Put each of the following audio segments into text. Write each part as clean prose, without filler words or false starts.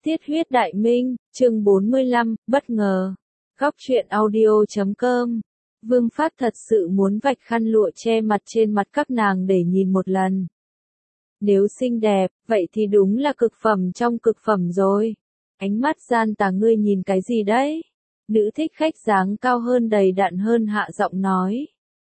Tiết huyết đại minh, chương 45, bất ngờ. Góc truyện audio.com. Vương Phát thật sự muốn vạch khăn lụa che mặt trên mặt các nàng để nhìn một lần. Nếu xinh đẹp, vậy thì đúng là cực phẩm trong cực phẩm rồi. Ánh mắt gian tà, ngươi nhìn cái gì đấy? Nữ thích khách dáng cao hơn đầy đặn hơn hạ giọng nói.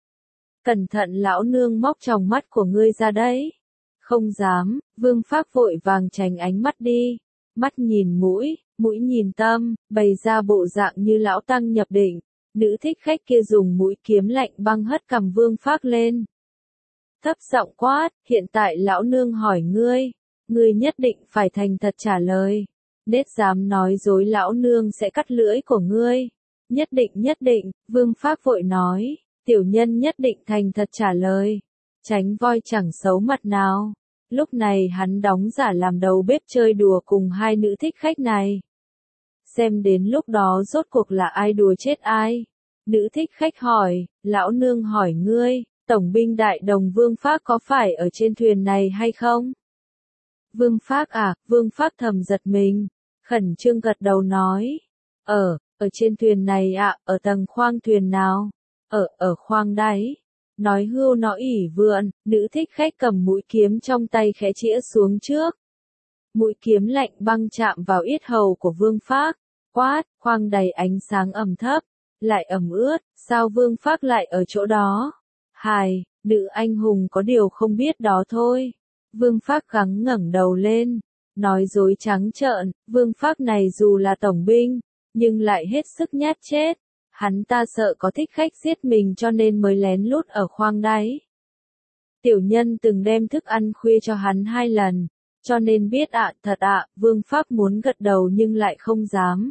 Cẩn thận lão nương móc tròng mắt của ngươi ra đấy. Không dám, Vương Phát vội vàng tránh ánh mắt đi. Mắt nhìn mũi, mũi nhìn tâm, bày ra bộ dạng như lão tăng nhập định. Nữ thích khách kia dùng mũi kiếm lạnh băng hất cằm Vương Phác lên. Thấp giọng quát, hiện tại lão nương hỏi ngươi nhất định phải thành thật trả lời. Nết dám nói dối lão nương sẽ cắt lưỡi của ngươi. Nhất định, Vương Phác vội nói, tiểu nhân nhất định thành thật trả lời. Tránh voi chẳng xấu mặt nào. Lúc này hắn đóng giả làm đầu bếp chơi đùa cùng hai nữ thích khách này. Xem đến lúc đó rốt cuộc là ai đùa chết ai. Nữ thích khách hỏi, lão nương hỏi ngươi, tổng binh đại đồng Vương Phác có phải ở trên thuyền này hay không? Vương Phác à, Vương Phác thầm giật mình, khẩn trương gật đầu nói, ở trên thuyền này ạ, ở tầng khoang thuyền nào? Ở khoang đáy. Nói hưu nói ỉ vượn, nữ thích khách cầm mũi kiếm trong tay khẽ chĩa xuống trước. Mũi kiếm lạnh băng chạm vào yết hầu của Vương Phác, quát, khoang đầy ánh sáng ẩm thấp, lại ẩm ướt, sao Vương Phác lại ở chỗ đó? Hài, nữ anh hùng có điều không biết đó thôi. Vương Phác gắng ngẩng đầu lên, nói dối trắng trợn, Vương Phác này dù là tổng binh, nhưng lại hết sức nhát chết. Hắn ta sợ có thích khách giết mình cho nên mới lén lút ở khoang đáy. Tiểu nhân từng đem thức ăn khuya cho hắn 2 lần, cho nên biết ạ, thật ạ, Vương Phác muốn gật đầu nhưng lại không dám.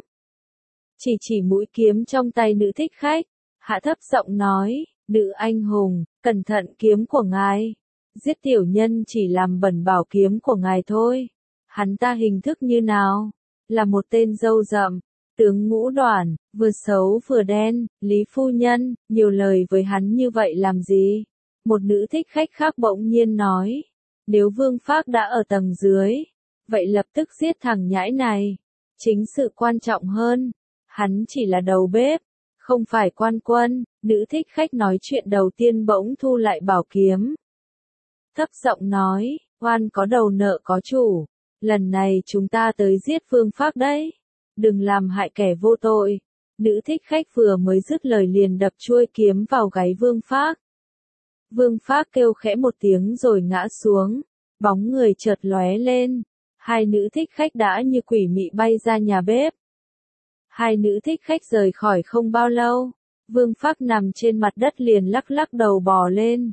Chỉ mũi kiếm trong tay nữ thích khách, hạ thấp giọng nói, nữ anh hùng, cẩn thận kiếm của ngài. Giết tiểu nhân chỉ làm bẩn bảo kiếm của ngài thôi. Hắn ta hình thức như nào? Là một tên râu rậm. Tướng Ngũ Đoản, vừa xấu vừa đen, Lý phu nhân, nhiều lời với hắn như vậy làm gì? Một nữ thích khách khác bỗng nhiên nói, nếu Vương Phác đã ở tầng dưới, vậy lập tức giết thằng nhãi này. Chính sự quan trọng hơn, hắn chỉ là đầu bếp, không phải quan quân. Nữ thích khách nói chuyện đầu tiên bỗng thu lại bảo kiếm. Thấp giọng nói, oan có đầu nợ có chủ, lần này chúng ta tới giết Vương Phác đấy. Đừng làm hại kẻ vô tội. Nữ thích khách vừa mới dứt lời liền đập chuôi kiếm vào gáy Vương Phác. Vương Phác kêu khẽ một tiếng rồi ngã xuống, bóng người chợt lóe lên. Hai nữ thích khách đã như quỷ mị bay ra nhà bếp. Hai nữ thích khách rời khỏi không bao lâu, Vương Phác nằm trên mặt đất liền lắc lắc đầu bò lên.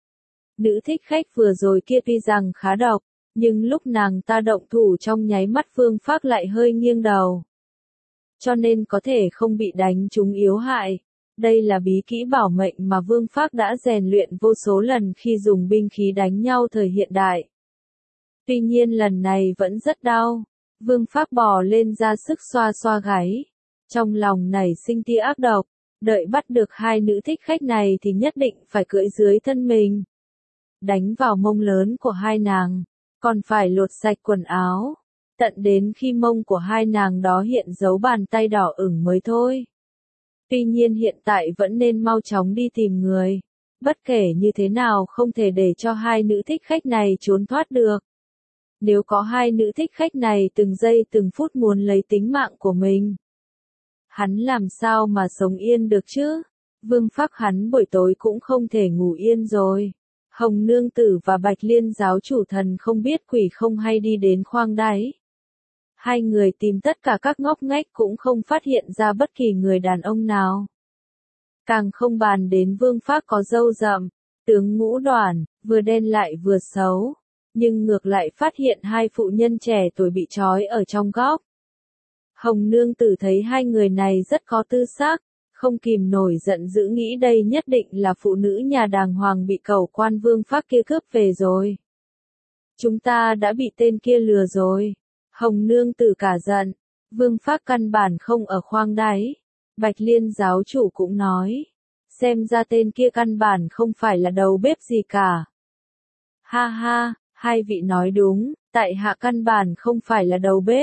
Nữ thích khách vừa rồi kia tuy rằng khá độc, nhưng lúc nàng ta động thủ trong nháy mắt Vương Phác lại hơi nghiêng đầu. Cho nên có thể không bị đánh trúng yếu hại. Đây là bí kỹ bảo mệnh mà Vương Phác đã rèn luyện vô số lần khi dùng binh khí đánh nhau thời hiện đại. Tuy nhiên lần này vẫn rất đau. Vương Phác bò lên ra sức xoa xoa gáy. Trong lòng nảy sinh tia ác độc. Đợi bắt được hai nữ thích khách này thì nhất định phải cưỡi dưới thân mình. Đánh vào mông lớn của hai nàng. Còn phải lột sạch quần áo. Tận đến khi mông của hai nàng đó hiện dấu bàn tay đỏ ửng mới thôi. Tuy nhiên hiện tại vẫn nên mau chóng đi tìm người. Bất kể như thế nào không thể để cho hai nữ thích khách này trốn thoát được. Nếu có hai nữ thích khách này từng giây từng phút muốn lấy tính mạng của mình, hắn làm sao mà sống yên được chứ? Vương Phác hắn buổi tối cũng không thể ngủ yên rồi. Hồng Nương Tử và Bạch Liên giáo chủ thần không biết quỷ không hay đi đến khoang đáy. Hai người tìm tất cả các ngóc ngách cũng không phát hiện ra bất kỳ người đàn ông nào. Càng không bàn đến Vương Phác có râu rậm, tướng Ngũ Đoản, vừa đen lại vừa xấu. Nhưng ngược lại phát hiện hai phụ nhân trẻ tuổi bị trói ở trong góc. Hồng Nương Tử thấy hai người này rất có tư sắc, không kìm nổi giận dữ nghĩ đây nhất định là phụ nữ nhà đàng hoàng bị cẩu quan Vương Phác kia cướp về rồi. Chúng ta đã bị tên kia lừa rồi. Hồng Nương Tử cả giận, Vương Phác căn bản không ở khoang đáy. Bạch Liên giáo chủ cũng nói, xem ra tên kia căn bản không phải là đầu bếp gì cả. Ha ha, hai vị nói đúng, tại hạ căn bản không phải là đầu bếp,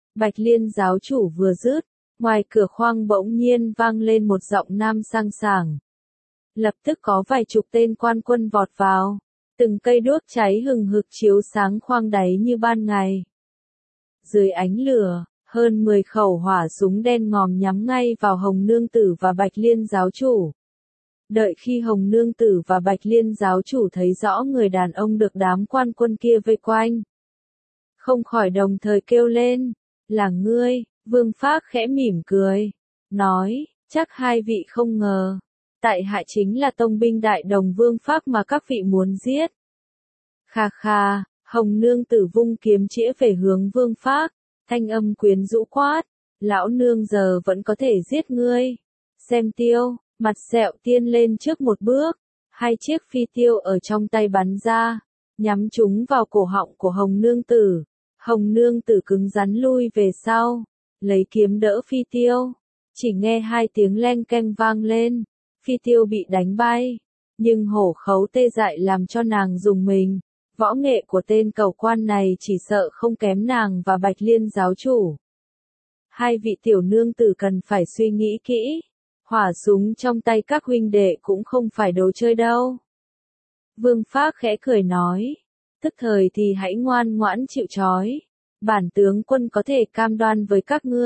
Bạch Liên giáo chủ vừa dứt, ngoài cửa khoang bỗng nhiên vang lên một giọng nam sang sảng. Lập tức có vài chục tên quan quân vọt vào, từng cây đuốc cháy hừng hực chiếu sáng khoang đáy như ban ngày. Dưới ánh lửa, hơn 10 khẩu hỏa súng đen ngòm nhắm ngay vào Hồng Nương Tử và Bạch Liên giáo chủ. Đợi khi Hồng Nương Tử và Bạch Liên giáo chủ thấy rõ người đàn ông được đám quan quân kia vây quanh, không khỏi đồng thời kêu lên, là ngươi. Vương Phác khẽ mỉm cười, nói, chắc hai vị không ngờ, tại hạ chính là tông binh đại đồng Vương Phác mà các vị muốn giết. Kha kha, Hồng Nương Tử vung kiếm chĩa về hướng Vương Phác, thanh âm quyến rũ quát, lão nương giờ vẫn có thể giết ngươi. Xem tiêu, mặt sẹo tiên lên trước một bước, hai chiếc phi tiêu ở trong tay bắn ra, nhắm chúng vào cổ họng của Hồng Nương Tử. Hồng Nương Tử cứng rắn lui về sau, lấy kiếm đỡ phi tiêu. Chỉ nghe hai tiếng leng keng vang lên, phi tiêu bị đánh bay, nhưng hổ khấu tê dại làm cho nàng rùng mình. Võ nghệ của tên cầu quan này chỉ sợ không kém nàng và Bạch Liên giáo chủ. Hai vị tiểu nương tử cần phải suy nghĩ kỹ, hỏa súng trong tay các huynh đệ cũng không phải đồ chơi đâu. Vương Phác khẽ cười nói, tức thời thì hãy ngoan ngoãn chịu trói. Bản tướng quân có thể cam đoan với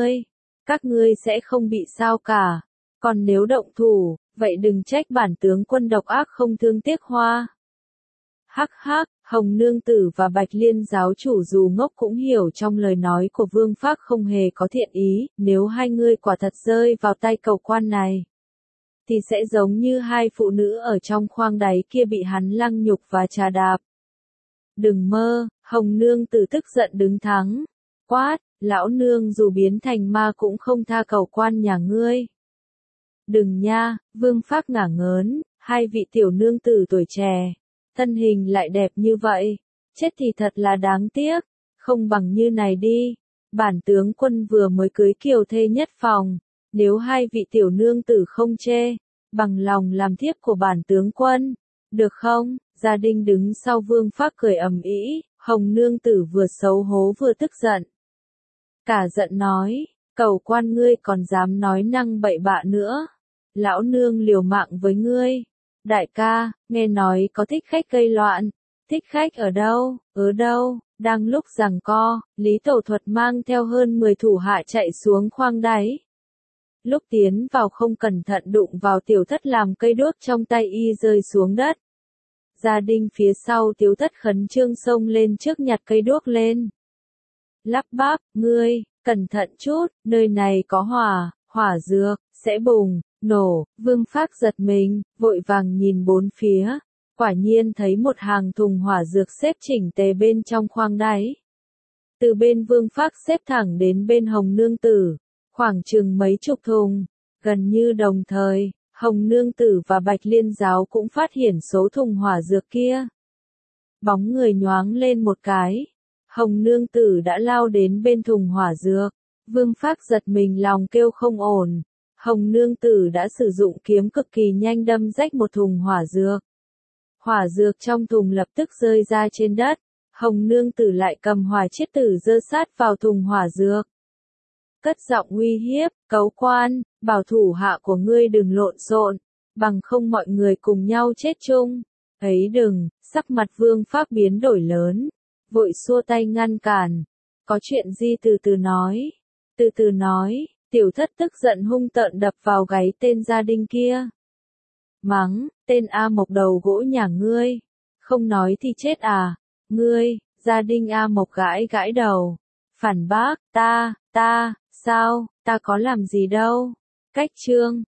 các ngươi sẽ không bị sao cả. Còn nếu động thủ, vậy đừng trách bản tướng quân độc ác không thương tiếc hoa. Hắc hắc, Hồng Nương Tử và Bạch Liên giáo chủ dù ngốc cũng hiểu trong lời nói của Vương Phác không hề có thiện ý, nếu hai ngươi quả thật rơi vào tay cầu quan này, thì sẽ giống như hai phụ nữ ở trong khoang đáy kia bị hắn lăng nhục và trà đạp. Đừng mơ, Hồng Nương Tử tức giận đứng thắng, quát, lão nương dù biến thành ma cũng không tha cầu quan nhà ngươi. Đừng nha, Vương Phác ngả ngớn, hai vị tiểu nương tử tuổi trẻ, thân hình lại đẹp như vậy, chết thì thật là đáng tiếc, không bằng như này đi, bản tướng quân vừa mới cưới kiều thê nhất phòng, nếu hai vị tiểu nương tử không chê, bằng lòng làm thiếp của bản tướng quân, được không? Gia Đình đứng sau Vương Phác cười ầm ĩ, Hồng Nương Tử vừa xấu hố vừa tức giận. Cả giận nói, cầu quan ngươi còn dám nói năng bậy bạ nữa, lão nương liều mạng với ngươi. Đại ca, nghe nói có thích khách gây loạn, thích khách ở đâu, đang lúc giằng co, Lý Tẩu Thuật mang theo hơn 10 thủ hạ chạy xuống khoang đáy. Lúc tiến vào không cẩn thận đụng vào tiểu thất làm cây đuốc trong tay y rơi xuống đất. Gia Đình phía sau tiểu thất khẩn trương xông lên trước nhặt cây đuốc lên. Lắp bắp, ngươi, cẩn thận chút, nơi này có hỏa dược, sẽ bùng, nổ. Vương Phác giật mình, vội vàng nhìn bốn phía, quả nhiên thấy một hàng thùng hỏa dược xếp chỉnh tề bên trong khoang đáy. Từ bên Vương Phác xếp thẳng đến bên Hồng Nương Tử, khoảng chừng mấy chục thùng, gần như đồng thời. Hồng Nương Tử và Bạch Liên giáo cũng phát hiện số thùng hỏa dược kia. Bóng người nhoáng lên một cái. Hồng Nương Tử đã lao đến bên thùng hỏa dược. Vương Phác giật mình lòng kêu không ổn. Hồng Nương Tử đã sử dụng kiếm cực kỳ nhanh đâm rách một thùng hỏa dược. Hỏa dược trong thùng lập tức rơi ra trên đất. Hồng Nương Tử lại cầm hỏa chiết tử giơ sát vào thùng hỏa dược. Cất giọng uy hiếp, cấu quan, bảo thủ hạ của ngươi đừng lộn xộn, bằng không mọi người cùng nhau chết chung. Ấy đừng, sắc mặt Vương Phác biến đổi lớn, vội xua tay ngăn cản. Có chuyện gì từ từ nói, tiểu thất tức giận hung tợn đập vào gáy tên Gia Đình kia. Mắng, tên A Mộc đầu gỗ nhà ngươi, không nói thì chết à, ngươi. Gia Đình A Mộc gãi đầu, phản bác, ta, sao, ta có làm gì đâu. Cách chương